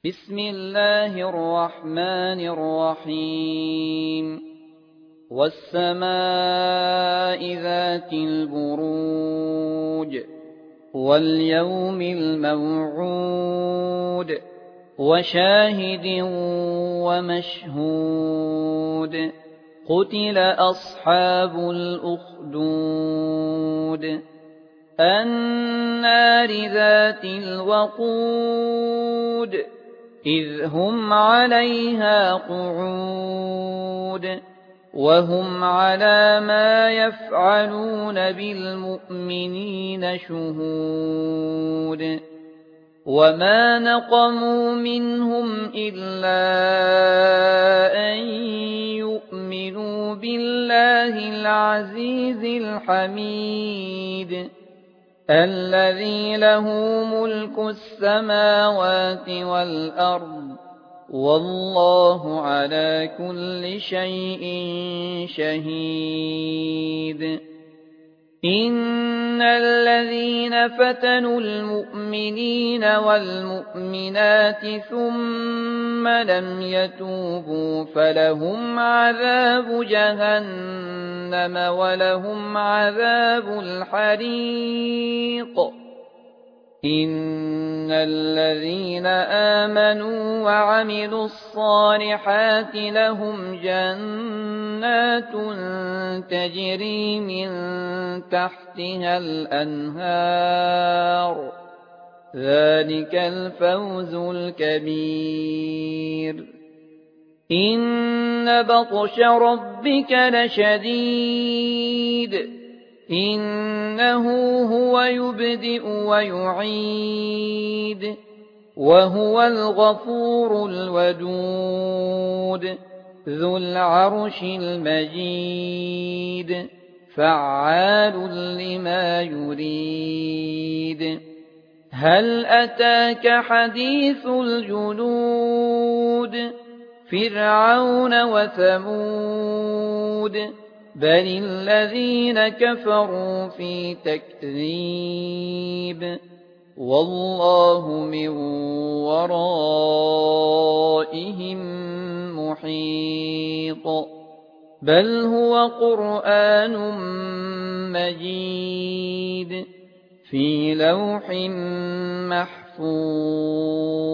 بسم الله الرحمن الرحيم والسماء ذات البروج واليوم الموعود وشاهد ومشهود قتل أصحاب الأخدود النار ذات الوقود إذ هم عليها قعود وهم على ما يفعلون بالمؤمنين شهود وما نقموا منهم إلا أن يؤمنوا بالله العزيز الحميد الذي له ملك السماوات والأرض والله على كل شيء شهيد إن الذين فتنوا المؤمنين والمؤمنات ثم لم يتوبوا فلهم عذاب جهنم ولهم عذاب الحريق إن الذين آمنوا وعملوا الصالحات لهم جنات تجري من تحتها الأنهار ذلك الفوز الكبير إن بطش ربك لشديد إنه هو يبدئ ويعيد وهو الغفور الودود ذو العرش المجيد فعال لما يريد هل أتاك حديث الجنود فرعون وثمود بل الذين كفروا في تكذيب والله من ورائهم محيط بل هو قرآن مجيد في لوح محفوظ